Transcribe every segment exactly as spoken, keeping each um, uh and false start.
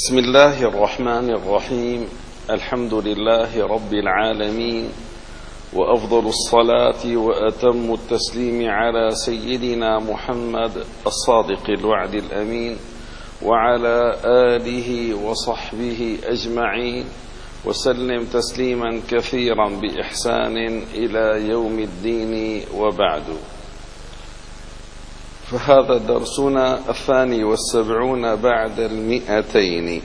بسم الله الرحمن الرحيم. الحمد لله رب العالمين، وأفضل الصلاة وأتم التسليم على سيدنا محمد الصادق الوعد الأمين، وعلى آله وصحبه أجمعين، وسلم تسليما كثيرا بإحسان إلى يوم الدين. وبعد، فهذا درسنا الثاني والسبعون بعد المئتين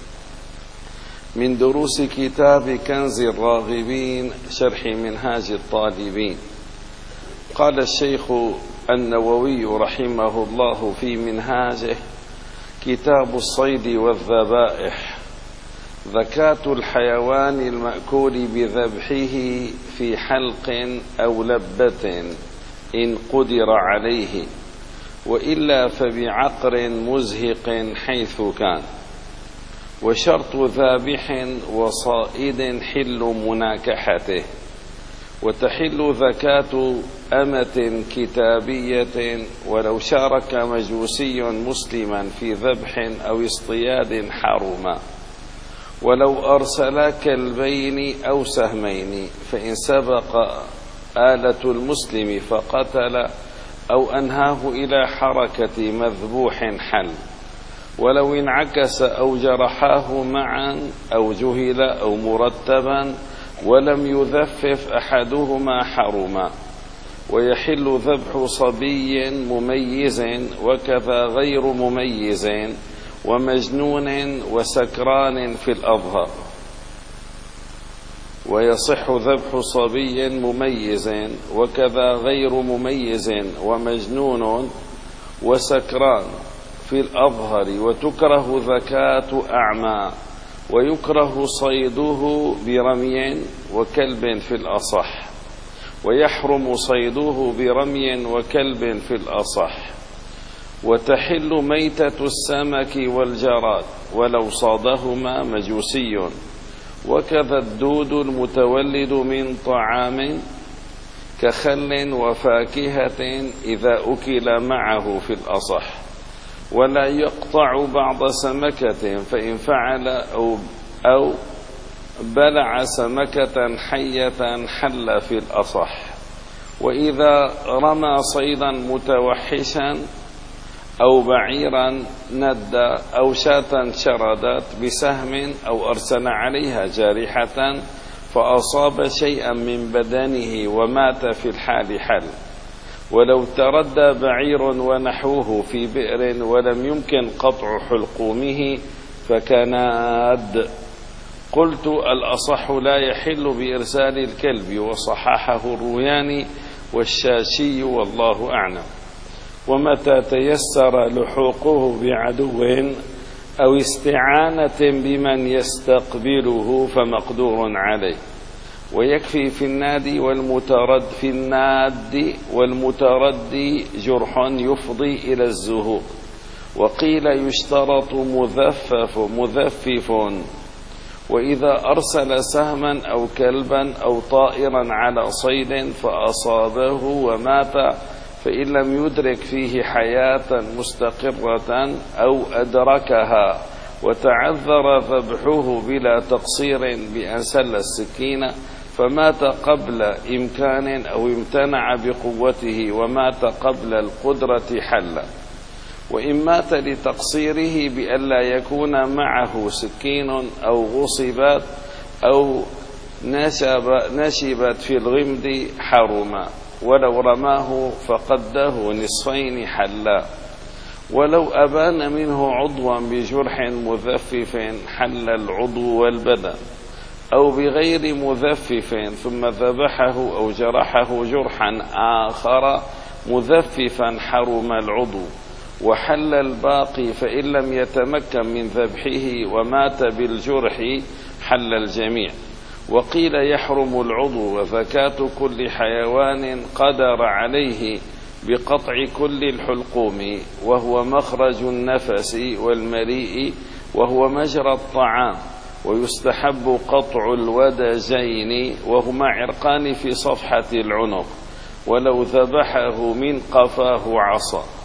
من دروس كتاب كنز الراغبين شرح منهاج الطالبين. قال الشيخ النووي رحمه الله في منهاجه: كتاب الصيد والذبائح. زكاة الحيوان المأكول بذبحه في حلق أو لبة إن قدر عليه، وإلا فبعقر مزهق حيث كان. وشرط ذابح وصائد حل مناكحته. وتحل زكاة أمة كتابية ولو شارك مجوسي مسلما في ذبح أو اصطياد حرما، ولو أرسلا كلبين أو سهمين، فإن سبق آلة المسلم فقتل أو أنهاه إلى حركة مذبوح حل. ولو انعكس أو جرحاه معا أو جهل أو مرتبا ولم يذفف أحدهما حرما. ويحل ذبح صبي مميز وكذا غير مميز ومجنون وسكران في الأظهر. ويصح ذبح صبي مميز وكذا غير مميز ومجنون وسكران في الأظهر. وتكره زكاة أعمى، ويكره صيده برمي وكلب في الأصح، ويحرم صيده برمي وكلب في الأصح. وتحل ميتة السمك والجراد ولو صادهما مجوسي، وكذا الدود المتولد من طعام كخل وفاكهة إذا أكل معه في الأصح. ولا يقطع بعض سمكة، فإن فعل أو, أو بلع سمكة حية حل في الأصح. وإذا رمى صيدا متوحشا أو بعيرا ند أو شاة شردت بسهم أو أرسل عليها جارحة فأصاب شيئا من بدنه ومات في الحال حل. ولو تردى بعير ونحوه في بئر ولم يمكن قطع حلقومه فكناد. قلت: الأصح لا يحل بإرسال الكلب، وصححه الروياني والشاشي والله أعلم. ومتى تيسر لحوقه بعدو أو استعانة بمن يستقبله فمقدور عليه. ويكفي في النادي والمترد في الناد والمتردي جرح يفضي إلى الزهوق. وقيل يشترط مذفف مذفف. وإذا أرسل سهما أو كلبا أو طائرا على صيد فأصابه ومات، فإن لم يدرك فيه حياة مستقرة أو أدركها وتعذر ذبحه بلا تقصير بأن سل السكين، فمات قبل إمكان أو امتنع بقوته ومات قبل القدرة حل. وإن مات لتقصيره بأن لا يكون معه سكين أو غصبت أو نشب نشبت في الغمد حرما. ولو رماه فقده نصفين حلا. ولو أبان منه عضوا بجرح مذفف حل العضو والبدن، أو بغير مذفف ثم ذبحه أو جرحه جرحا آخر مذففا حرم العضو وحل الباقي. فإن لم يتمكن من ذبحه ومات بالجرح حل الجميع. وقيل يحرم العضو وزكاة كل حيوان قدر عليه بقطع كل الحلقوم، وهو مخرج النفس والمريء وهو مجرى الطعام. ويستحب قطع الودجين وهما عرقان في صفحة العنق، ولو ذبحه من قفاه عصا.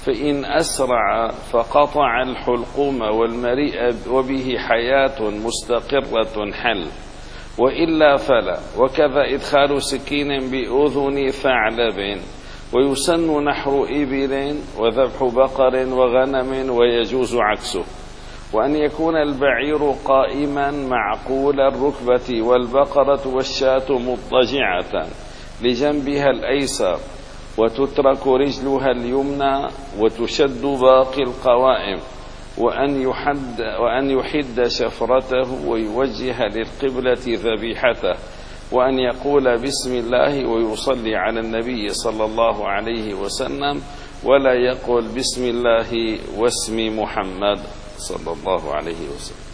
فإن أسرع فقطع الحلقوم والمريء وبه حياة مستقرة حل، وإلا فلا. وكذا إدخال سكين بأذن ثعلب، ويسن نحر إبل وذبح بقر وغنم، ويجوز عكسه. وأن يكون البعير قائما معقول الركبة، والبقرة والشاة مضطجعة لجنبها الأيسر، وتترك رجلها اليمنى وتشد باقي القوائم، وأن يحد, وأن يحد شفرته ويوجه للقبلة ذبيحته، وأن يقول بسم الله ويصلي على النبي صلى الله عليه وسلم، ولا يقول بسم الله واسم محمد صلى الله عليه وسلم.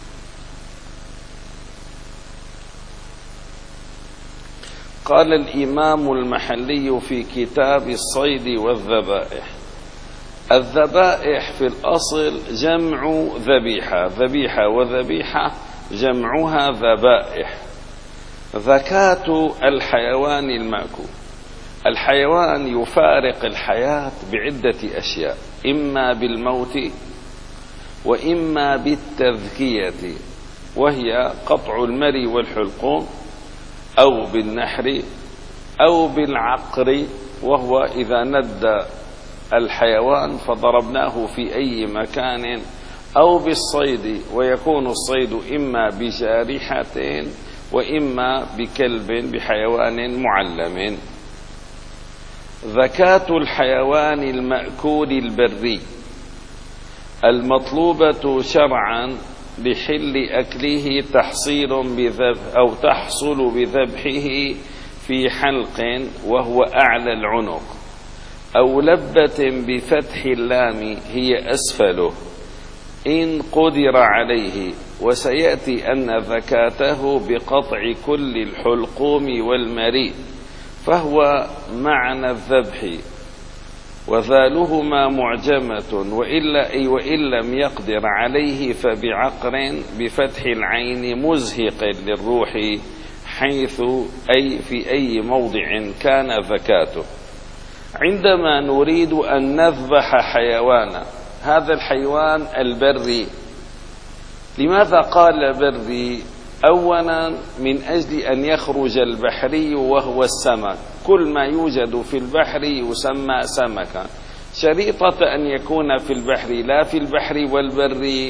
قال الإمام المحلي في كتاب الصيد والذبائح: الذبائح في الأصل جمع ذبيحة، ذبيحة وذبيحة جمعها ذبائح. زكاة الحيوان المأكول، الحيوان يفارق الحياة بعدة أشياء، إما بالموت وإما بالتذكية، وهي قطع المري والحلقوم، أو بالنحر، أو بالعقر، وهو إذا ند الحيوان فضربناه في أي مكان، أو بالصيد، ويكون الصيد إما بجارحة وإما بكلب بحيوان معلم. زكاة الحيوان المأكول البري المطلوبة شرعا لحل أكله تحصيل بذبح أو تحصل بذبحه في حلق وهو أعلى العنق، أو لبة بفتح اللام هي أسفله إن قدر عليه. وسيأتي أن زكاته بقطع كل الحلقوم والمريء، فهو معنى الذبح، وذالهما معجمة، وإلا أي وإن لم يقدر عليه فبعقر بفتح العين مزهق للروح، حيث أي في أي موضع كان زكاته. عندما نريد أن نذبح حيوانا، هذا الحيوان البري، لماذا قال بري؟ أولا من أجل أن يخرج البحري وهو السمك، كل ما يوجد في البحر يسمى سمكا، شريطة أن يكون في البحر لا في البحر والبر.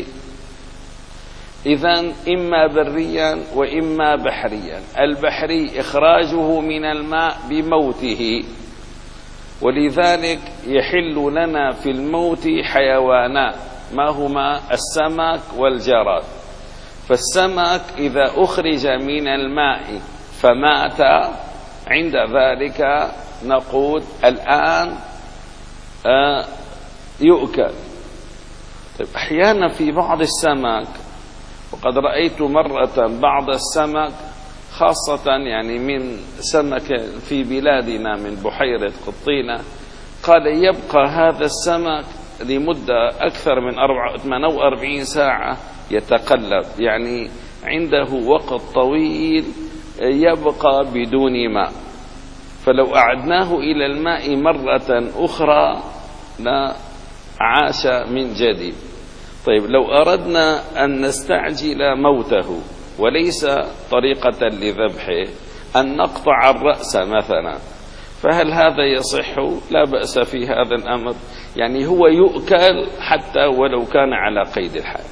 إذن إما بريا وإما بحريا. البحري إخراجه من الماء بموته، ولذلك يحل لنا في الموت حيوانان، ما هما السمك والجراد. فالسمك إذا أخرج من الماء فمات، عند ذلك نقول الآن آه يؤكل. طيب أحيانا في بعض السمك، وقد رأيت مرة بعض السمك خاصة يعني من سمك في بلادنا من بحيرة قطينة، قال يبقى هذا السمك لمدة أكثر من ثمانية وأربعين ساعة يتقلب، يعني عنده وقت طويل يبقى بدون ماء، فلو أعدناه إلى الماء مرة أخرى لا عاش من جديد. طيب لو أردنا أن نستعجل موته وليس طريقة لذبحه، أن نقطع الرأس مثلا، فهل هذا يصح؟ لا بأس في هذا الأمر، يعني هو يؤكل حتى ولو كان على قيد الحياة،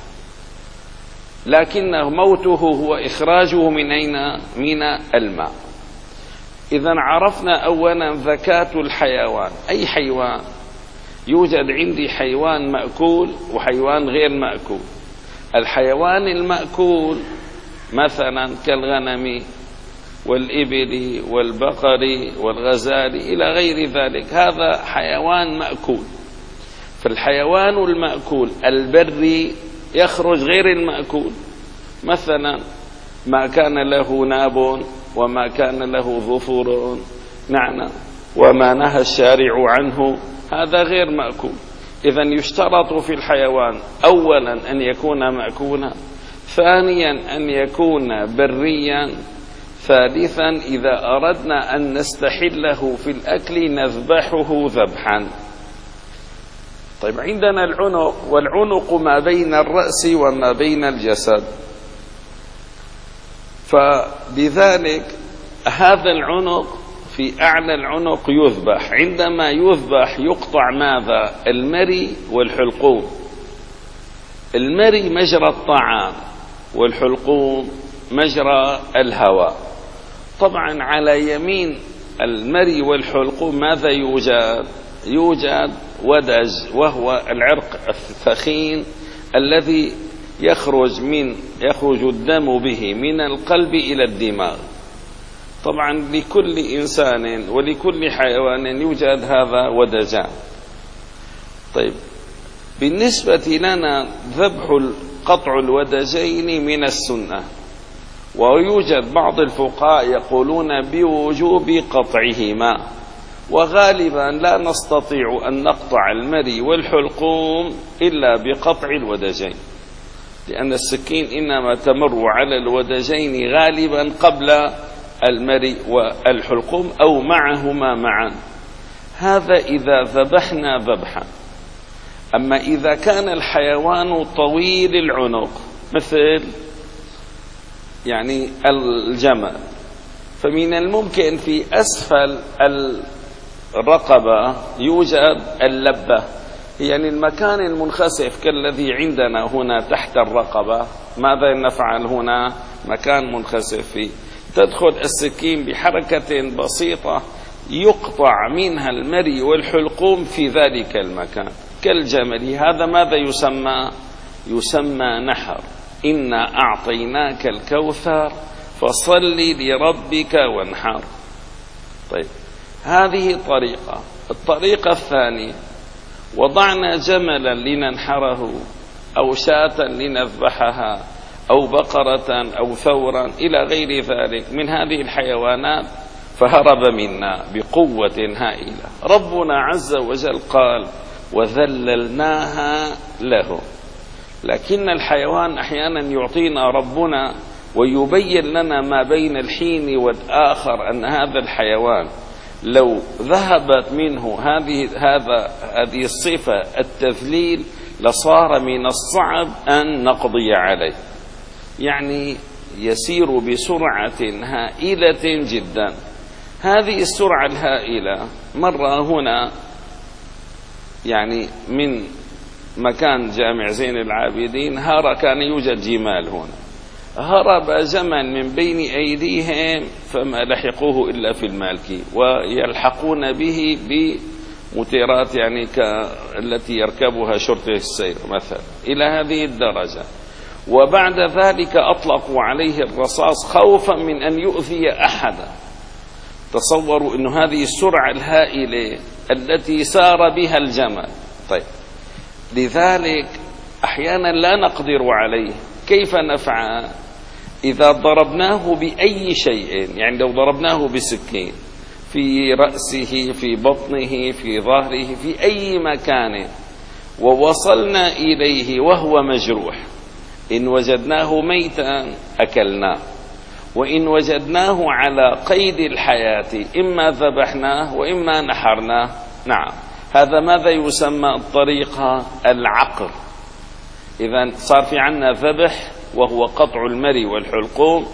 لكنه موته هو إخراجه من أين؟ من الماء. إذن عرفنا أولا زكاة الحيوان. أي حيوان؟ يوجد عندي حيوان مأكول وحيوان غير مأكول. الحيوان المأكول مثلا كالغنم والإبل والبقر والغزال إلى غير ذلك، هذا حيوان مأكول. فالحيوان المأكول البري يخرج غير المأكول، مثلا ما كان له ناب وما كان له ظفر، نعم، وما نهى الشارع عنه، هذا غير مأكول. إذن يشترط في الحيوان أولا أن يكون مأكولا، ثانيا أن يكون بريا، ثالثا إذا أردنا أن نستحله في الأكل نذبحه ذبحا. طيب عندنا العنق، والعنق ما بين الرأس وما بين الجسد، فلذلك هذا العنق في أعلى العنق يذبح. عندما يذبح يقطع ماذا؟ المري والحلقوم. المري مجرى الطعام، والحلقوم مجرى الهواء. طبعا على يمين المري والحلقوم ماذا يوجد؟ يوجد ودج، وهو العرق الثخين الذي يخرج من يخرج الدم به من القلب إلى الدماغ. طبعا لكل إنسان ولكل حيوان يوجد هذا ودجان. طيب بالنسبة لنا ذبح قطع الودجين من السنة، ويوجد بعض الفقهاء يقولون بوجوب قطعهما، وغالبا لا نستطيع أن نقطع المري والحلقوم إلا بقطع الودجين، لأن السكين إنما تمر على الودجين غالبا قبل المري والحلقوم أو معهما معا. هذا إذا ذبحنا ذبحا. أما إذا كان الحيوان طويل العنق مثل يعني الجمل، فمن الممكن في أسفل الرقبة يوجد اللبة، يعني المكان المنخسف كالذي عندنا هنا تحت الرقبة. ماذا نفعل هنا؟ مكان منخسف فيه، تدخل السكين بحركة بسيطة يقطع منها المري والحلقوم في ذلك المكان كالجمل. هذا ماذا يسمى؟ يسمى نحر. إنا أعطيناك الكوثر فصل لربك وانحر. طيب هذه طريقة. الطريقة الثانية، وضعنا جملا لننحره أو شاة لنذبحها أو بقرة أو ثورا إلى غير ذلك من هذه الحيوانات، فهرب منا بقوة هائلة. ربنا عز وجل قال وذللناها له. لكن الحيوان أحيانا يعطينا ربنا ويبين لنا ما بين الحين والآخر أن هذا الحيوان لو ذهبت منه هذه هذا هذه الصفة التذليل لصار من الصعب أن نقضي عليه، يعني يسير بسرعة هائلة جدا. هذه السرعة الهائلة مرة هنا يعني من مكان جامع زين العابدين هرب، كان يوجد جمال هنا، هرب جمل من بين أيديهم فما لحقوه إلا في المالكي، ويلحقون به بمتيرات يعني التي يركبها شرطة السير مثلا إلى هذه الدرجة. وبعد ذلك أطلقوا عليه الرصاص خوفا من أن يؤذي أحدا. تصوروا أن هذه السرعة الهائلة التي سار بها الجمل. طيب لذلك أحيانا لا نقدر عليه. كيف نفعل؟ إذا ضربناه بأي شيء، يعني لو ضربناه بسكين في رأسه في بطنه في ظهره في أي مكان ووصلنا إليه وهو مجروح، إن وجدناه ميتا أكلناه، وإن وجدناه على قيد الحياة إما ذبحناه وإما نحرناه. نعم، هذا ماذا يسمى؟ الطريقة العقر. إذن صار في عنا ذبح وهو قطع المري والحلقوم،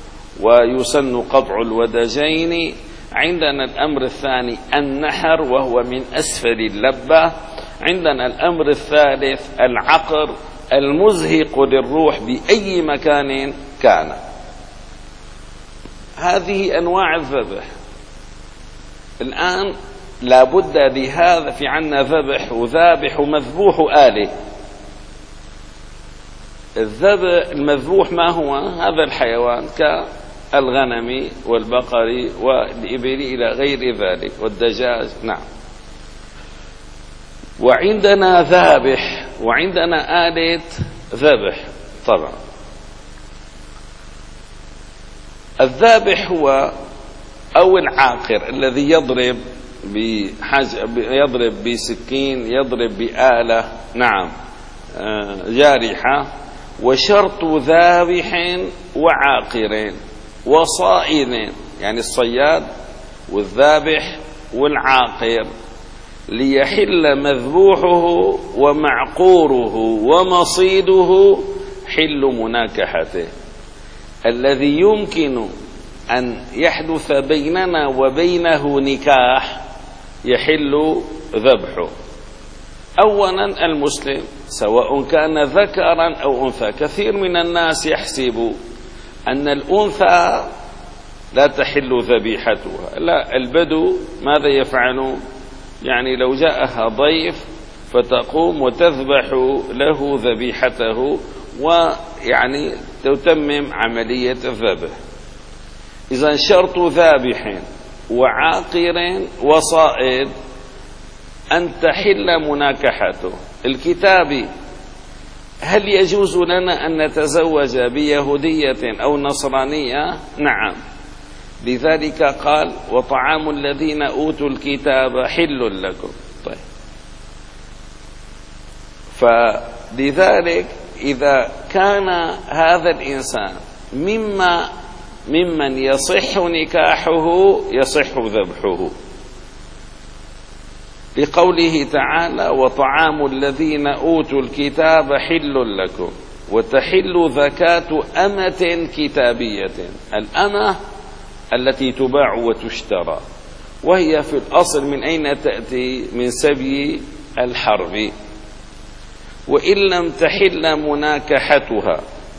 ويسن قطع الودجين. عندنا الأمر الثاني النحر وهو من أسفل اللبة. عندنا الأمر الثالث العقر المزهق للروح بأي مكان كان. هذه أنواع الذبح. الآن لابد لهذا في عنا ذبح وذابح ومذبوح آله. الذبح المذبوح ما هو؟ هذا الحيوان كالغنم والبقر والإبل إلى غير ذلك والدجاج. نعم. وعندنا ذابح وعندنا آلة ذبح. طبعا الذابح هو أو العاقر الذي يضرب بحج يضرب بسكين، يضرب بآلة نعم جارحة. وشرط ذابح وعاقر وصائد، يعني الصياد والذابح والعاقر ليحل مذبوحه ومعقوره ومصيده حل مناكحته. الذي يمكن أن يحدث بيننا وبينه نكاح يحل ذبحه. أولا المسلم سواء كان ذكرا أو أنثى. كثير من الناس يحسب أن الأنثى لا تحل ذبيحتها. لا، البدو ماذا يفعل؟ يعني لو جاءها ضيف فتقوم وتذبح له ذبيحته ويعني تتمم عملية الذبح. إذا شرط ذابح وعاقر وصائد أن تحل مناكحته. الكتاب: هل يجوز لنا أن نتزوج بيهودية أو نصرانية؟ نعم. لذلك قال: وطعام الذين أوتوا الكتاب حل لكم. طيب، فلذلك إذا كان هذا الإنسان مما ممن يصح نكاحه يصح ذبحه، لقوله تعالى: وطعام الذين أوتوا الكتاب حل لكم وتحل زكاة أمة كتابية. الأمة التي تباع وتشترى، وهي في الأصل من أين تأتي؟ من سبي الحرب. وإن لم تحل مناكحتها.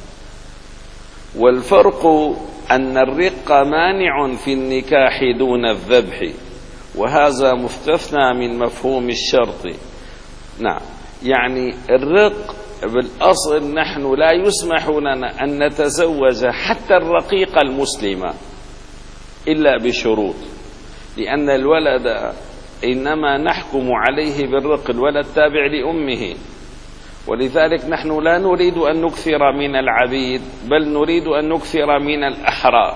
والفرق أن الرق مانع في النكاح دون الذبح، وهذا مستثنى من مفهوم الشرط. نعم، يعني الرق بالأصل نحن لا يسمح لنا أن نتزوج حتى الرقيق المسلمة إلا بشروط، لأن الولد إنما نحكم عليه بالرق، الولد تابع لأمه، ولذلك نحن لا نريد أن نكثر من العبيد بل نريد أن نكثر من الأحرار.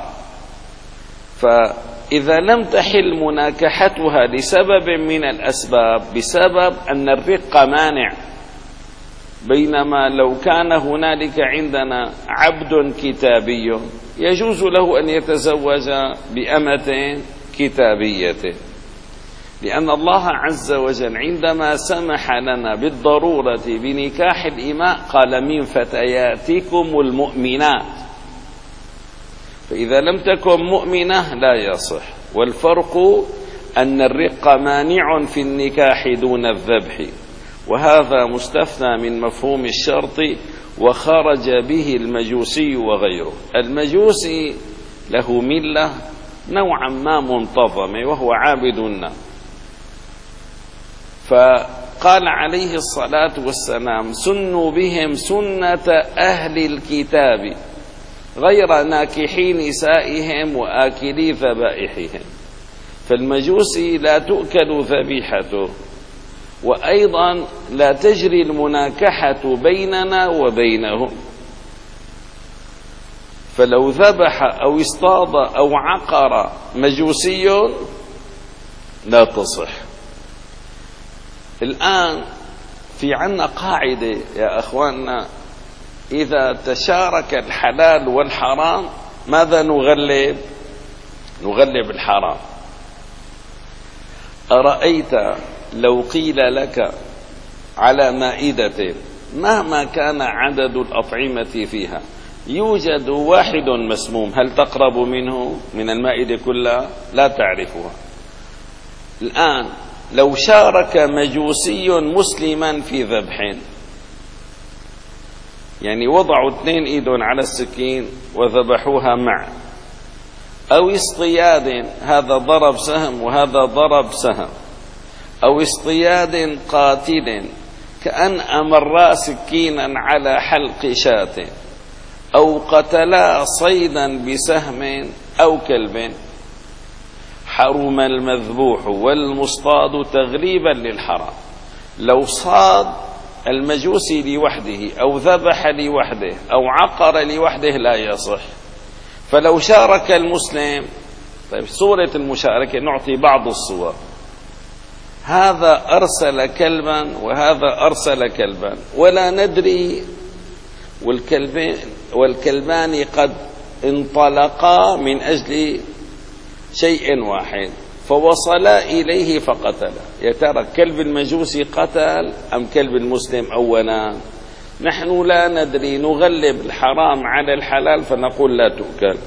فإذا لم تحل مناكحتها لسبب من الأسباب بسبب أن الرق مانع، بينما لو كان هنالك عندنا عبد كتابي يجوز له أن يتزوج بأمة كتابية، لأن الله عز وجل عندما سمح لنا بالضرورة بنكاح الإماء قال: من فتياتكم المؤمنات. فإذا لم تكن مؤمنة لا يصح. والفرق أن الرق مانع في النكاح دون الذبح، وهذا مستثنى من مفهوم الشرط، وخرج به المجوسي وغيره. المجوسي له ملة نوعا ما منتظمة وهو عابد النار، فقال عليه الصلاة والسلام: سنوا بهم سنة أهل الكتاب غير ناكحي نسائهم وآكلي ذبائحهم. فالمجوسي لا تؤكل ذبيحته، وأيضا لا تجري المناكحة بيننا وبينهم. فلو ذبح أو اصطاد أو عقر مجوسي لا تصح. الآن في عنا قاعدة يا أخواننا: إذا تشارك الحلال والحرام ماذا نغلب؟ نغلب الحرام. أرأيت لو قيل لك على مائدة مهما كان عدد الأطعمة فيها يوجد واحد مسموم، هل تقرب منه من المائدة كلها؟ لا تعرفها. الآن لو شارك مجوسي مسلما في ذبح، يعني وضعوا اثنين ايدهم على السكين وذبحوها معا، أو اصطياد، هذا ضرب سهم وهذا ضرب سهم، أو اصطياد قاتل كأن أمرا سكينا على حلق شاة، أو قتلا صيدا بسهم أو كلب، حرم المذبوح والمصطاد تغليبا للحرام. لو صاد المجوسي لوحده أو ذبح لوحده أو عقر لوحده لا يصح. فلو شارك المسلم، طيب صورة المشاركة نعطي بعض الصور: هذا أرسل كلبا وهذا أرسل كلبا ولا ندري، والكلبين والكلبان قد انطلقا من أجل شيء واحد، فوصلا إليه فقتله. يا ترى كلب المجوسي قتل أم كلب المسلم أولا؟ نحن لا ندري، نغلب الحرام على الحلال فنقول لا تؤكل.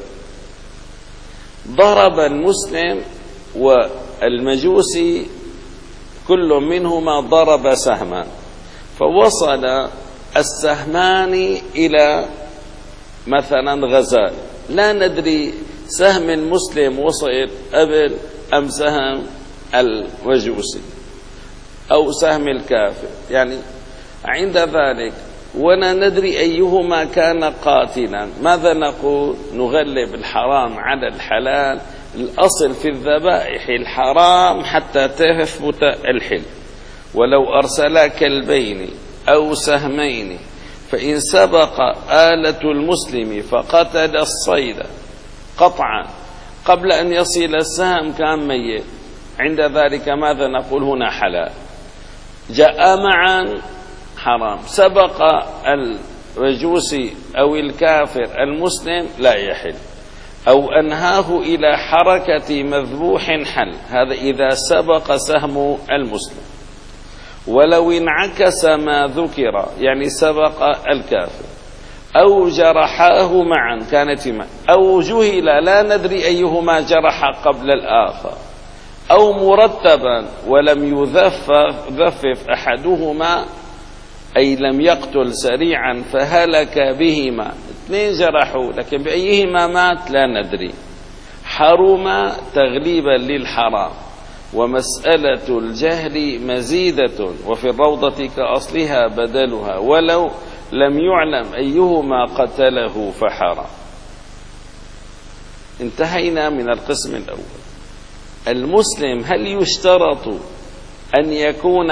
ضرب المسلم والمجوسي كل منهما ضرب سهما، فوصل السهمان إلى مثلا غزال، لا ندري سهم المسلم وصل قبل أم سهم المجوسي أو سهم الكافر، يعني عند ذلك ولا ندري أيهما كان قاتلا. ماذا نقول؟ نغلب الحرام على الحلال. الأصل في الذبائح الحرام حتى تثبت الحل. ولو أرسلا كلبين أو سهمين فإن سبق آلة المسلم فقتل الصيد قطعا قبل أن يصل السهم كان ميت، عند ذلك ماذا نقول؟ هنا حلال. جاء معا حرام، سبق المجوسي أو الكافر المسلم لا يحل، أو أنهاه إلى حركة مذبوح حل، هذا إذا سبق سهم المسلم. ولو انعكس ما ذكر، يعني سبق الكافر، أو جرحاه معا كانت معا، أو جهل لا ندري أيهما جرح قبل الآخر، أو مرتبا ولم يذفف أحدهما أي لم يقتل سريعا فهلك بهما، اثنين جرحوا لكن بأيهما مات لا ندري، حرم تغليبا للحرام. ومسألة الجهل مزيدة وفي الروضة كأصلها بدلها ولو لم يعلم أيهما قتله فحرم. انتهينا من القسم الأول. المسلم هل يشترط أن يكون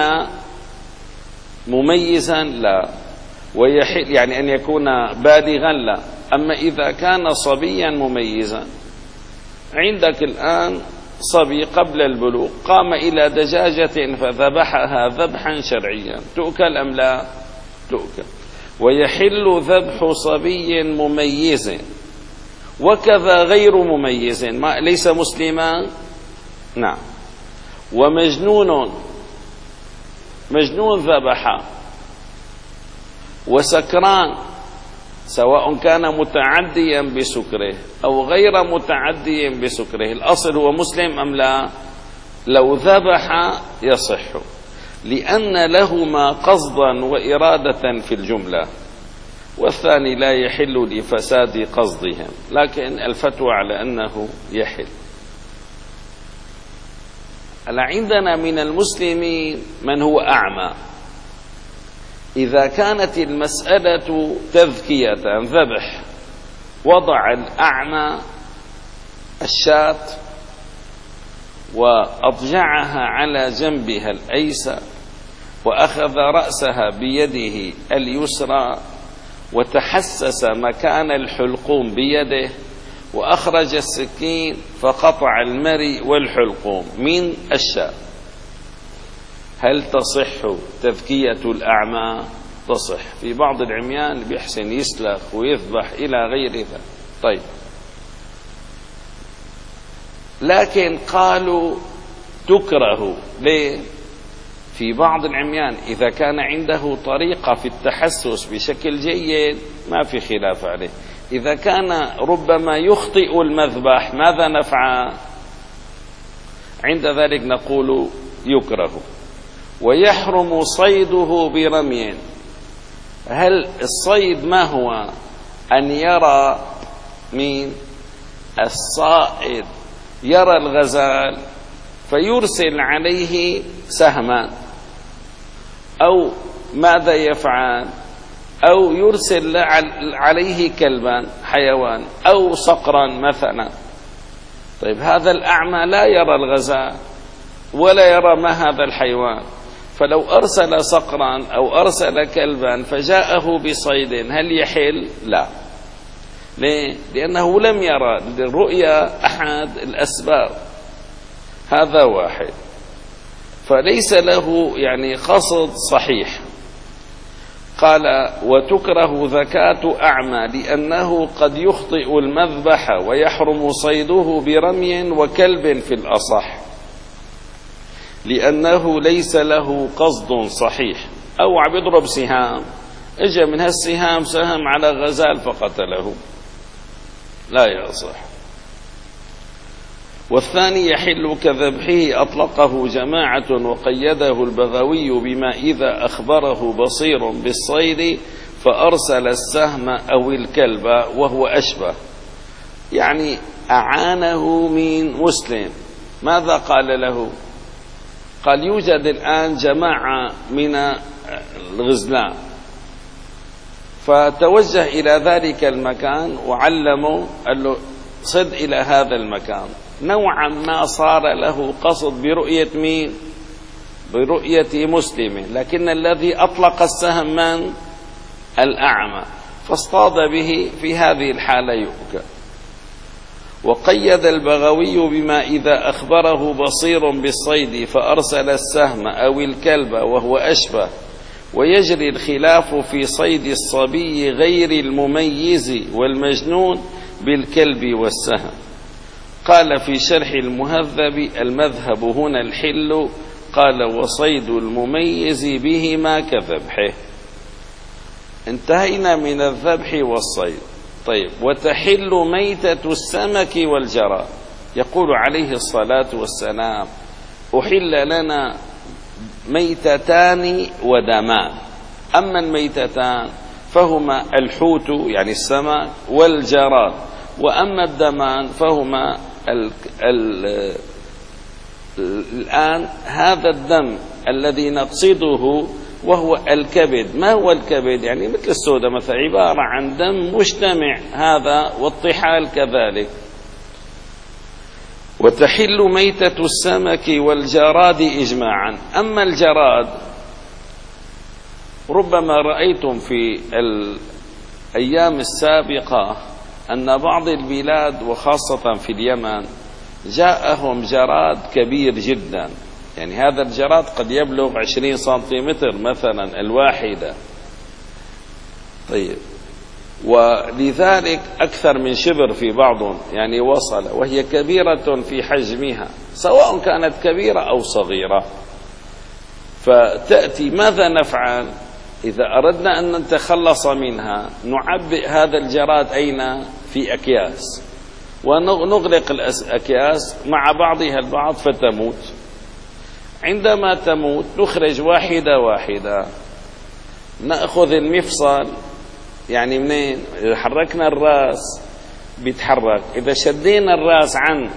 مميزا؟ لا. ويحل يعني أن يكون بالغا؟ لا. أما إذا كان صبيا مميزا، عندك الآن صبي قبل البلوغ قام إلى دجاجة فذبحها ذبحا شرعيا، تؤكل أم لا؟ تؤكل. ويحل ذبح صبي مميز، وكذا غير مميز ما ليس مسلما. نعم. ومجنون، مجنون ذبح، وسكران سواء كان متعديا بسكره أو غير متعدي بسكره، الأصل هو مسلم أم لا؟ لو ذبح يصح، لأن لهما قصدا وإرادة في الجملة، والثاني لا يحل لفساد قصدهم، لكن الفتوى على أنه يحل. هلا عندنا من المسلمين من هو أعمى، إذا كانت المسألة تذكية ذبح، وضع الأعمى الشاة وأضجعها على جنبها الأيسر وأخذ رأسها بيده اليسرى وتحسس مكان الحلقوم بيده وأخرج السكين فقطع المري والحلقوم من الشاة. هل تصح تذكية الأعمى؟ تصح. في بعض العميان بيحسن يسلخ ويذبح إلى غير ذلك. طيب، لكن قالوا تكره. ليه؟ في بعض العميان إذا كان عنده طريقة في التحسس بشكل جيد ما في خلاف عليه. إذا كان ربما يخطئ المذبح ماذا نفعل؟ عند ذلك نقول يكره. ويحرم صيده برمي. هل الصيد ما هو؟ أن يرى من الصائد يرى الغزال فيرسل عليه سهما، أو ماذا يفعل؟ أو يرسل عليه كلبا حيوان أو صقرا مثلا. طيب، هذا الأعمى لا يرى الغزال ولا يرى ما هذا الحيوان، فلو أرسل صقرا أو أرسل كلبا فجاءه بصيد هل يحل؟ لا. ليه؟ لأنه لم يرى للرؤيا أحد الأسباب، هذا واحد، فليس له يعني قصد صحيح. قال وتكره ذكاة أعمى لأنه قد يخطئ المذبح ويحرم صيده برمي وكلب في الأصح. لأنه ليس له قصد صحيح. أوعى بيضرب سهام، اجى من هالسهام سهم على غزال فقتله، لا يصح. والثاني يحل كذبحه أطلقه جماعة وقيده البغوي بما إذا أخبره بصير بالصيد فأرسل السهم أو الكلب وهو أشبه، يعني أعانه من مسلم. ماذا قال له؟ قال يوجد الآن جماعة من الغزلان، فتوجه إلى ذلك المكان وعلمه، قال له صد إلى هذا المكان. نوعا ما صار له قصد برؤية مين؟ برؤية مسلم، لكن الذي أطلق السهم من؟ الأعمى، فاصطاد به، في هذه الحالة يؤكل. وقيد البغوي بما إذا أخبره بصير بالصيد فأرسل السهم أو الكلب وهو أشبه، ويجري الخلاف في صيد الصبي غير المميز والمجنون بالكلب والسهم. قال في شرح المهذب المذهب هنا الحل، قال وصيد المميز بهما كذبحه. انتهينا من الذبح والصيد. طيب، وتحل ميتة السمك والجراد. يقول عليه الصلاة والسلام أحل لنا ميتتان ودمان. أما الميتتان فهما الحوت يعني السمك والجراد، وأما الدمان فهما ال ال الآن هذا الدم الذي نقصده وهو الكبد. ما هو الكبد؟ يعني مثل السودة مثلا، عبارة عن دم مجتمع هذا، والطحال كذلك. وتحل ميتة السمك والجراد إجماعا. أما الجراد ربما رأيتم في الأيام السابقة أن بعض البلاد وخاصة في اليمن جاءهم جراد كبير جدا، يعني هذا الجراد قد يبلغ عشرين سنتيمتر مثلا الواحدة. طيب، ولذلك أكثر من شبر في بعضهم، يعني وصل، وهي كبيرة في حجمها سواء كانت كبيرة أو صغيرة. فتأتي ماذا نفعل إذا أردنا أن نتخلص منها؟ نعبئ هذا الجراد أين؟ في أكياس، ونغلق الأكياس مع بعضها البعض فتموت. عندما تموت نخرج واحدة واحدة، نأخذ المفصل، يعني منين؟ إذا حركنا الرأس بيتحرك، إذا شدينا الرأس عن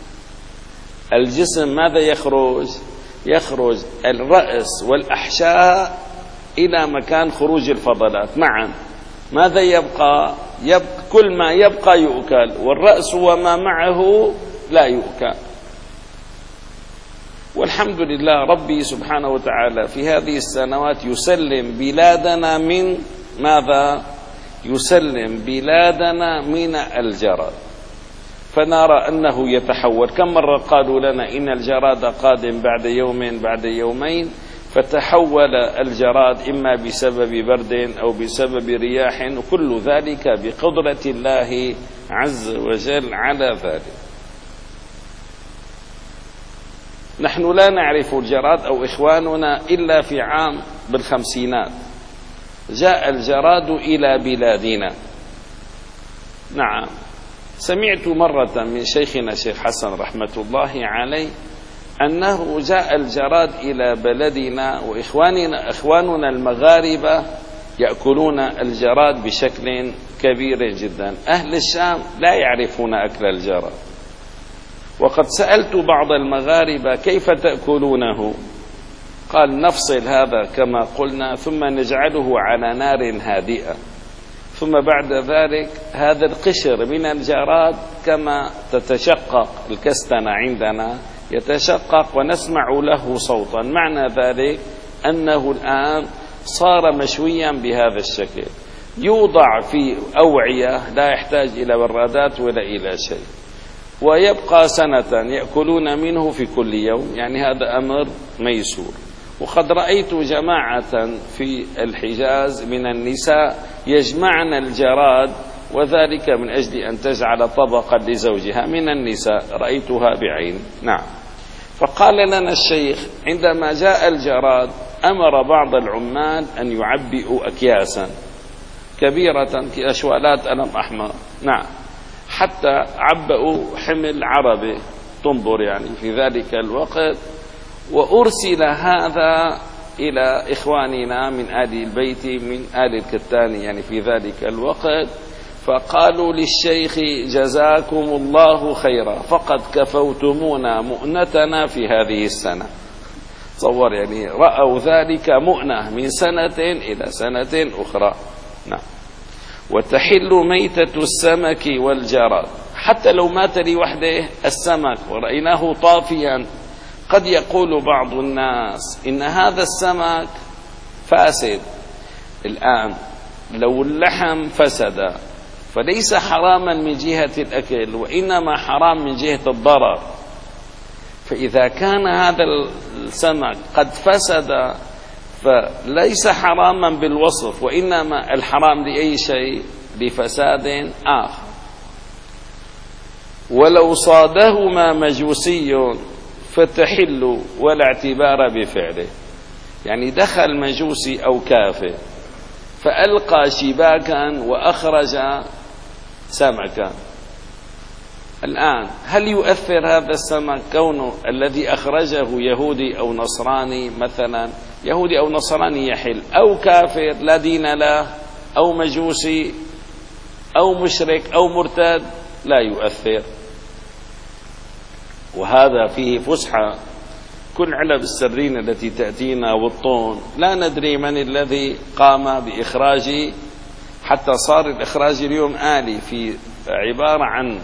الجسم ماذا يخرج؟ يخرج الرأس والأحشاء إلى مكان خروج الفضلات معا. ماذا يبقى؟ يبقى كل ما يبقى يؤكل، والرأس وما معه لا يؤكل. والحمد لله ربي سبحانه وتعالى في هذه السنوات يسلم بلادنا من ماذا؟ يسلم بلادنا من الجراد، فنرى أنه يتحول. كم مرة قالوا لنا إن الجراد قادم بعد يوم بعد يومين، فتحول الجراد إما بسبب برد أو بسبب رياح، وكل ذلك بقدرة الله عز وجل على ذلك. نحن لا نعرف الجراد أو إخواننا إلا في عام بالخمسينات جاء الجراد إلى بلادنا. نعم، سمعت مرة من شيخنا شيخ حسن رحمة الله عليه أنه جاء الجراد إلى بلدنا، وإخواننا إخواننا المغاربة يأكلون الجراد بشكل كبير جدا. أهل الشام لا يعرفون أكل الجراد. وقد سألت بعض المغاربة كيف تأكلونه؟ قال نفصل هذا كما قلنا، ثم نجعله على نار هادئة، ثم بعد ذلك هذا القشر من الجراد كما تتشقق الكستنة عندنا يتشقق ونسمع له صوتا، معنى ذلك أنه الآن صار مشويا بهذا الشكل، يوضع في أوعية لا يحتاج إلى برادات ولا إلى شيء، ويبقى سنة يأكلون منه في كل يوم. يعني هذا أمر ميسور. وقد رأيت جماعة في الحجاز من النساء يجمعن الجراد، وذلك من أجل أن تجعل طبقا لزوجها من النساء، رأيتها بعين. نعم. فقال لنا الشيخ عندما جاء الجراد أمر بعض العمال أن يعبئوا أكياسا كبيرة كأشوالات قلم أحمر، نعم، حتى عبأوا حمل عربي تنظر يعني في ذلك الوقت. وأرسل هذا إلى إخواننا من آل البيت من آل الكتان يعني في ذلك الوقت، فقالوا للشيخ جزاكم الله خيرا فقد كفوتمونا مؤنتنا في هذه السنة. تصور يعني رأوا ذلك مؤنة من سنة إلى سنة أخرى. نعم. وتحل ميتة السمك والجراد، حتى لو مات لي وحده السمك ورأيناه طافيا، قد يقول بعض الناس إن هذا السمك فاسد. الآن لو اللحم فسد فليس حراما من جهة الأكل، وإنما حرام من جهة الضرر. فإذا كان هذا السمك قد فسد فليس حراما بالوصف، وإنما الحرام لأي شيء لفساد آخر. ولو صادهما مجوسي فتحل ولا اعتبار بفعله، يعني دخل مجوسي أو كافر فألقى شباكا وأخرج سمكا، الآن هل يؤثر هذا السمك كونه الذي أخرجه يهودي أو نصراني؟ مثلا يهودي أو نصراني يحل، أو كافر لا دين له، أو مجوسي أو مشرك أو مرتد لا يؤثر. وهذا فيه فسحة. كل علب السرين التي تأتينا والطون لا ندري من الذي قام بإخراج، حتى صار الإخراج اليوم آلي، في عبارة عن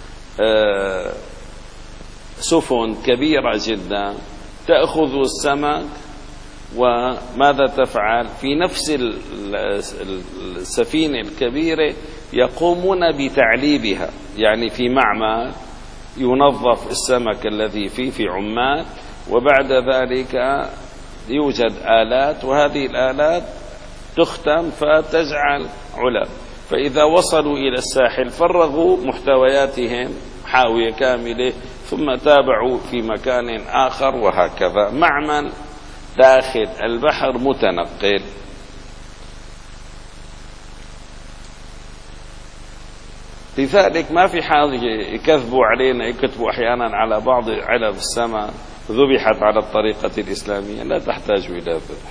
سفن كبيرة جدا تأخذ السمك، وماذا تفعل في نفس السفينة الكبيرة؟ يقومون بتعليبها، يعني في معمل ينظف السمك الذي فيه في عمال، وبعد ذلك يوجد آلات، وهذه الآلات تختم فتجعل علب. فإذا وصلوا إلى الساحل فرغوا محتوياتهم حاوية كاملة، ثم تابعوا في مكان آخر، وهكذا معمل داخل البحر متنقل. لذلك ما في حاجة يكذبوا علينا، يكتبوا أحيانا على بعض علب السمك ذبحت على الطريقة الإسلامية، لا تحتاج إلى ذبح.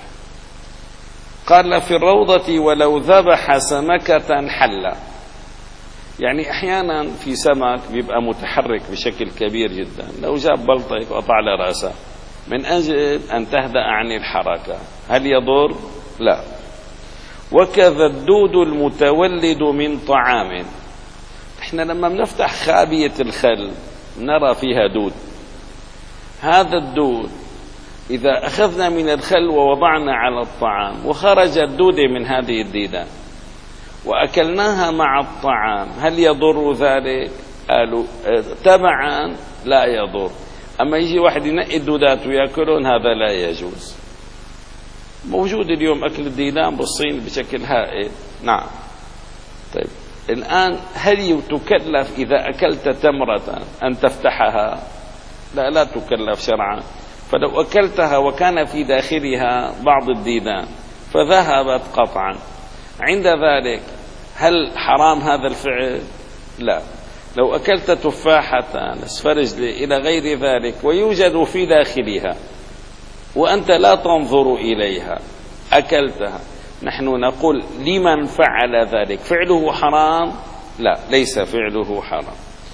قال في الروضة ولو ذبح سمكة حل، يعني أحيانا في سمك بيبقى متحرك بشكل كبير جدا، لو جاب بلطة وقطع له رأسه من أجل أن تهدأ عن الحركة، هل يضر؟ لا. وكذا الدود المتولد من طعام، احنا لما بنفتح خابية الخل نرى فيها دود، هذا الدود إذا أخذنا من الخل ووضعنا على الطعام وخرج الدود من هذه الديدان وأكلناها مع الطعام، هل يضر ذلك؟ قالوا تبعا لا يضر. أما يجي واحد ينقي الدودات ويأكلون هذا لا يجوز. موجود اليوم أكل الديدان بالصين بشكل هائل. نعم. طيب الآن هل تكلف إذا أكلت تمرة أن تفتحها؟ لا، لا تكلف شرعا. فلو أكلتها وكان في داخلها بعض الديدان فذهبت قطعا، عند ذلك هل حرام هذا الفعل؟ لا. لو أكلت تفاحة اسفرجل إلى غير ذلك ويوجد في داخلها وأنت لا تنظر إليها أكلتها، نحن نقول لمن فعل ذلك فعله حرام؟ لا، ليس فعله حرام.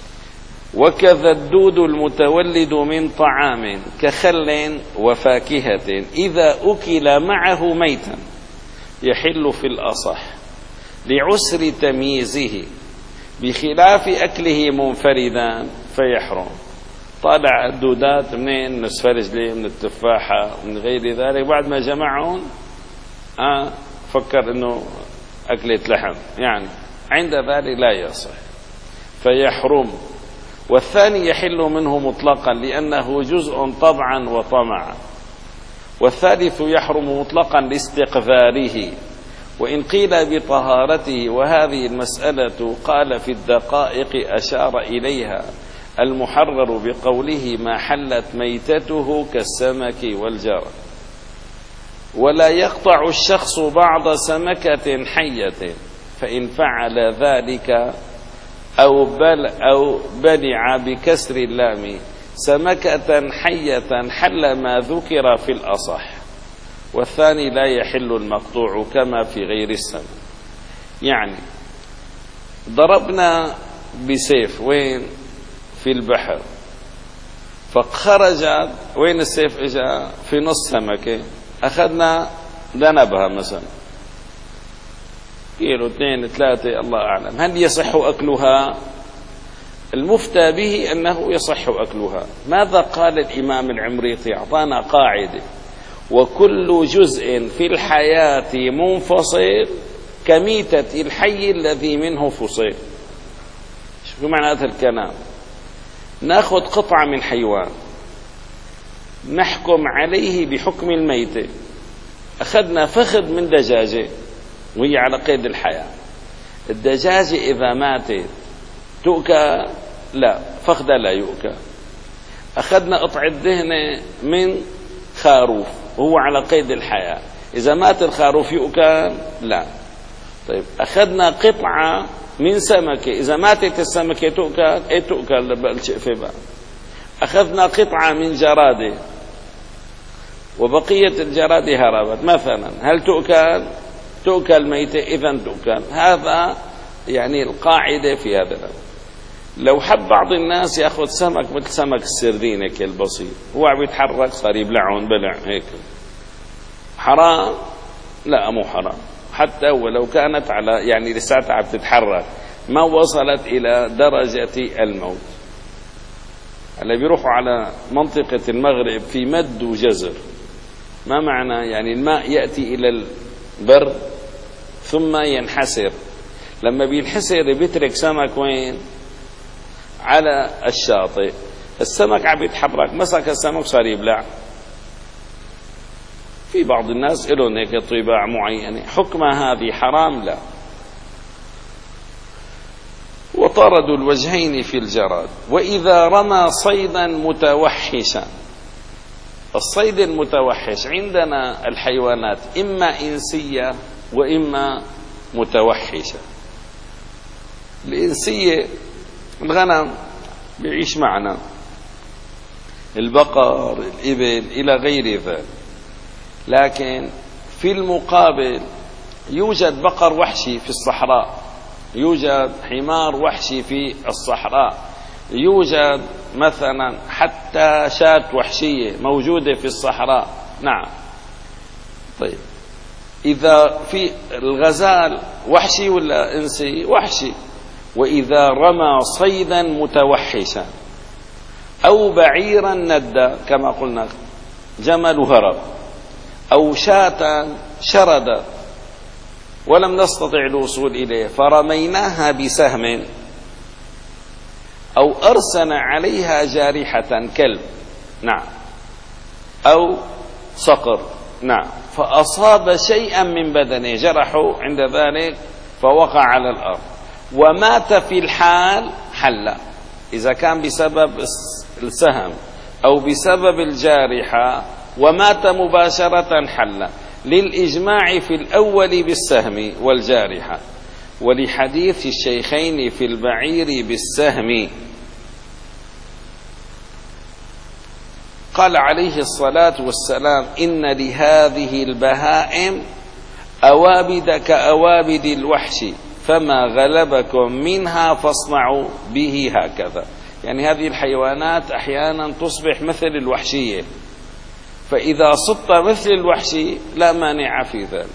وكذا الدود المتولد من طعام كخل وفاكهة إذا أكل معه ميتا يحل في الأصح لعسر تمييزه، بخلاف أكله منفردا فيحرم. طالع الدودات منين؟ من السفرجلي، من التفاحة، من غير ذلك، بعد ما جمعهم آه فكر أنه أكلة لحم، يعني عند ذلك لا يصح فيحرم. والثاني يحل منه مطلقا لأنه جزء طبعا وطمعا. والثالث يحرم مطلقا لاستقذاره، وإن قيل بطهارته، وهذه المسألة قال في الدقائق أشار إليها المحرر بقوله ما حلت ميتته كالسمك والجرى. ولا يقطع الشخص بعض سمكة حية، فإن فعل ذلك أو بل أو بلع بكسر اللام سمكة حية حل ما ذكر في الأصح، والثاني لا يحل المقطوع كما في غير السمك. يعني ضربنا بسيف وين؟ في البحر، فخرج وين السيف؟ اجا في نص سمكة، أخذنا ذنبها مثلا كيلو اثنين ثلاثة الله أعلم، هل يصح أكلها؟ المفتى به أنه يصح أكلها. ماذا قال الإمام العمريطي؟ أعطانا قاعدة: وكل جزء في الحياة منفصل كميتة الحي الذي منه فصل. شو معنى هذا الكلام؟ ناخذ قطعة من حيوان نحكم عليه بحكم الميتة. أخذنا فخذ من دجاجة وهي على قيد الحياة، الدجاجة إذا ماتت تؤكل؟ لا، فخذها لا يؤكل. أخذنا قطعة دهنة من خروف وهو على قيد الحياة، إذا مات الخروف يؤكل؟ لا. طيب أخذنا قطعة من سمكة، إذا ماتت السمكة تؤكل؟ إيه تؤكل بالشقفة بقى. أخذنا قطعة من جرادة وبقية الجرادة هربت مثلا، هل تؤكل؟ تؤكل ميتة، إذن تؤكل. هذا يعني القاعدة في هذا الأمر. لو حب بعض الناس يأخذ سمك مثل سمك السردين هيك البسيط، هو عم يتحرك صار يبلعون بلع هيك، حرام؟ لا مو حرام، حتى ولو كانت على يعني لساتها عم تتحرك ما وصلت إلى درجة الموت. اللي بيروحوا على منطقة المغرب في مد وجزر، ما معنى؟ يعني الماء يأتي إلى البر ثم ينحسر، لما بينحسر بيترك سمك وين؟ على الشاطئ. السمك عم يتحرك، مسك السمك صار يبلع. في بعض الناس لهم هيك طباع معينة، حكمها هذه حرام؟ لا. وطردوا الوجهين في الجراد. وإذا رمى صيدا متوحشا، الصيد المتوحش عندنا الحيوانات إما إنسية وإما متوحشة. الإنسية الغنم بيعيش معنا، البقر، الإبل إلى غير ذلك، لكن في المقابل يوجد بقر وحشي في الصحراء، يوجد حمار وحشي في الصحراء، يوجد مثلا حتى شاة وحشية موجودة في الصحراء. نعم. طيب إذا في الغزال وحشي ولا إنسي؟ وحشي. وإذا رمى صيدا متوحشا أو بعيرا ندى كما قلنا جمل هرب، أو شاة شردت ولم نستطع الوصول إليه فرميناها بسهم، أو أرسل عليها جارحة كلب، نعم، أو صقر، نعم، فأصاب شيئا من بدنه جرحه عند ذلك فوقع على الأرض ومات في الحال حل. إذا كان بسبب السهم أو بسبب الجارحة ومات مباشرة حل، للإجماع في الأول بالسهم والجارحة، ولحديث الشيخين في البعير بالسهم. قال عليه الصلاة والسلام: إن لهذه البهائم أوابد كأوابد الوحش، فما غلبكم منها فاصنعوا به هكذا. يعني هذه الحيوانات أحيانا تصبح مثل الوحشية، فإذا صدت مثل الوحشي لا مانع في ذلك.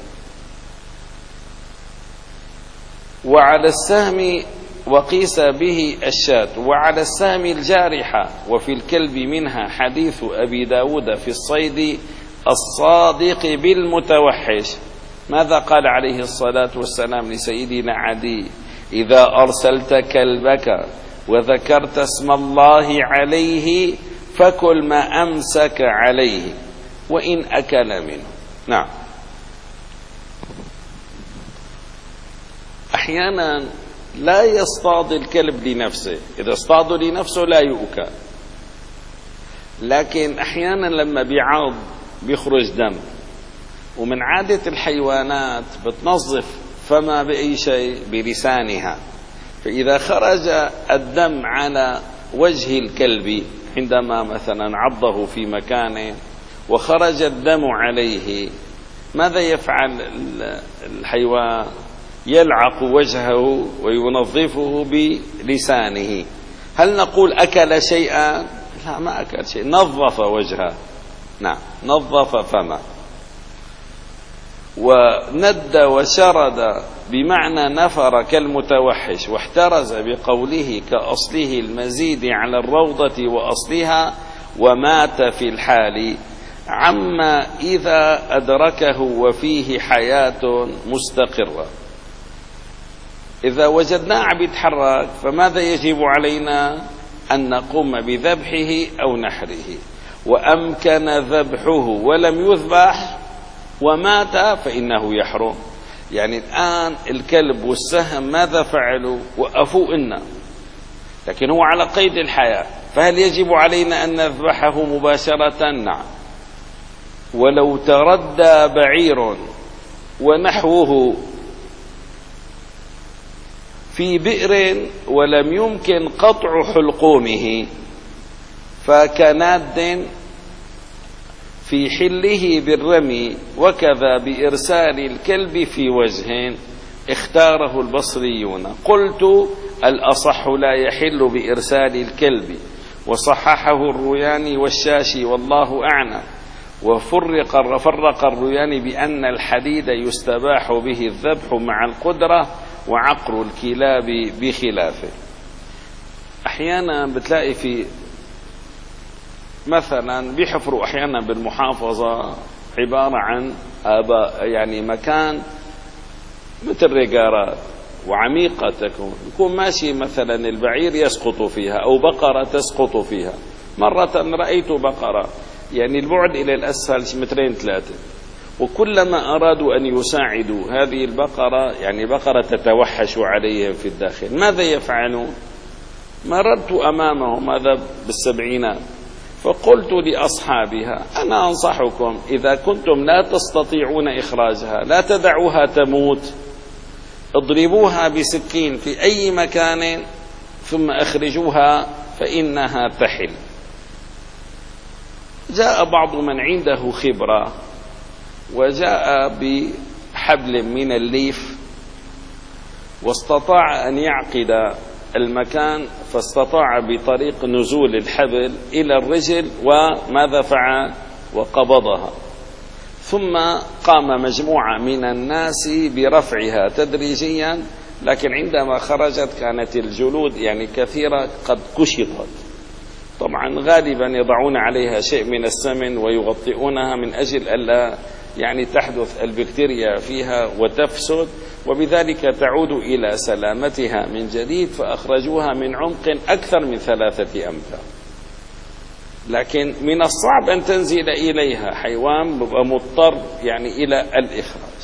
وعلى السهم وقيس به الشاة، وعلى السهم الجارحة، وفي الكلب منها حديث أبي داود في الصيد الصادق بالمتوحش. ماذا قال عليه الصلاة والسلام لسيدنا عدي؟ إذا أرسلت كلبك وذكرت اسم الله عليه فكل ما أمسك عليه وإن أكل منه. نعم. أحيانا لا يصطاد الكلب لنفسه، إذا اصطاده لنفسه لا يؤكل، لكن أحيانا لما بيعض بيخرج دم، ومن عادة الحيوانات بتنظف فما بأي شيء بلسانها، فإذا خرج الدم على وجه الكلب عندما مثلا عضه في مكان وخرج الدم عليه، ماذا يفعل الحيوان؟ يلعق وجهه وينظفه بلسانه. هل نقول أكل شيئا؟ لا، ما أكل شيء، نظف وجهه، نعم نظف فمه. وند وشرد بمعنى نفر كالمتوحش، واحترز بقوله كأصله المزيد على الروضة وأصلها، ومات في الحال، عما إذا أدركه وفيه حياة مستقرة. إذا وجدناه عم يتحرك فماذا يجب علينا؟ أن نقوم بذبحه أو نحره. وأمكن ذبحه ولم يذبح ومات فإنه يحرم. يعني الآن الكلب والسهم ماذا فعلوا؟ وقفوا إنا، لكن هو على قيد الحياة، فهل يجب علينا أن نذبحه مباشرة؟ نعم. ولو تردى بعير ونحوه في بئر ولم يمكن قطع حلقومه فكناد في حله بالرمي، وكذا بإرسال الكلب في وجه اختاره البصريون. قلت الأصح لا يحل بإرسال الكلب، وصححه الروياني والشاشي والله أعلم. وفرق فرق الروياني بأن الحديد يستباح به الذبح مع القدرة، وعقر الكلاب بخلافه. أحيانا بتلاقي في مثلا بيحفروا أحيانا بالمحافظة عبارة عن آباء، يعني مكان مثل ريقارات وعميقة تكون، يكون ماشي مثلا البعير يسقط فيها أو بقرة تسقط فيها. مرة رأيت بقرة يعني البعد إلى الأسفل مترين ثلاثة، وكلما أرادوا أن يساعدوا هذه البقرة، يعني بقرة تتوحش عليهم في الداخل، ماذا يفعلون؟ مررت أمامهم، هذا بالسبعينات، فقلت لأصحابها أنا أنصحكم إذا كنتم لا تستطيعون إخراجها لا تدعوها تموت، اضربوها بسكين في أي مكان ثم أخرجوها فإنها تحل. جاء بعض من عنده خبرة وجاء بحبل من الليف واستطاع أن يعقد المكان، فاستطاع بطريق نزول الحبل إلى الرجل، وماذا فعل؟ وقبضها. ثم قام مجموعة من الناس برفعها تدريجيا، لكن عندما خرجت كانت الجلود يعني كثيرة قد كشطت. طبعا غالبا يضعون عليها شيء من السمن ويغطئونها من أجل ألا يعني تحدث البكتيريا فيها وتفسد، وبذلك تعود إلى سلامتها من جديد. فأخرجوها من عمق أكثر من ثلاثة أمتار، لكن من الصعب أن تنزل إليها، حيوان بيبقى مضطر يعني إلى الإخراج.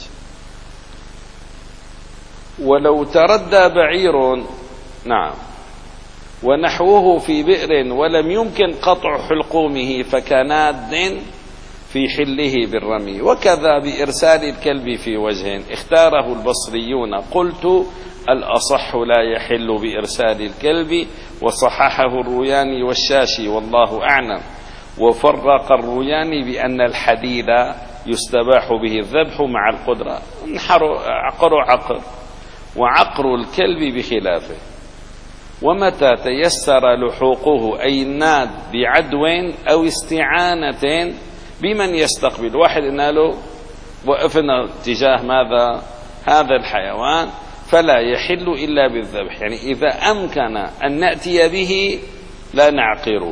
ولو تردى بعير نعم ونحوه في بئر ولم يمكن قطع حلقومه فكناد في حله بالرمي، وكذا بإرسال الكلب في وجه اختاره البصريون. قلت الأصح لا يحل بإرسال الكلب، وصححه الروياني والشاشي والله أعلم. وفرق الروياني بأن الحديد يستباح به الذبح مع القدرة، عقر عقر، وعقر الكلب بخلافه. ومتى تيسر لحوقه أي الناد بعدو أو استعانة بمن يستقبل، واحد قلنا وقفنا تجاه ماذا؟ هذا الحيوان، فلا يحل إلا بالذبح. يعني إذا أمكن أن نأتي به لا نعقره.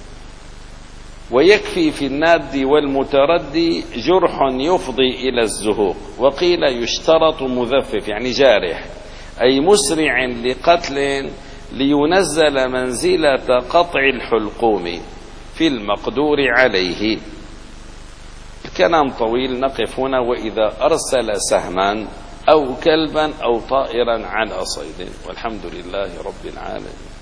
ويكفي في الناد والمتردي جرح يفضي إلى الزهوق. وقيل يشترط مذفف يعني جارح، أي مسرع لقتل لينزل منزلة قطع الحلقوم في المقدور عليه. الكلام طويل، نقف هنا. وإذا أرسل سهما أو كلبا أو طائرا على صيد. والحمد لله رب العالمين.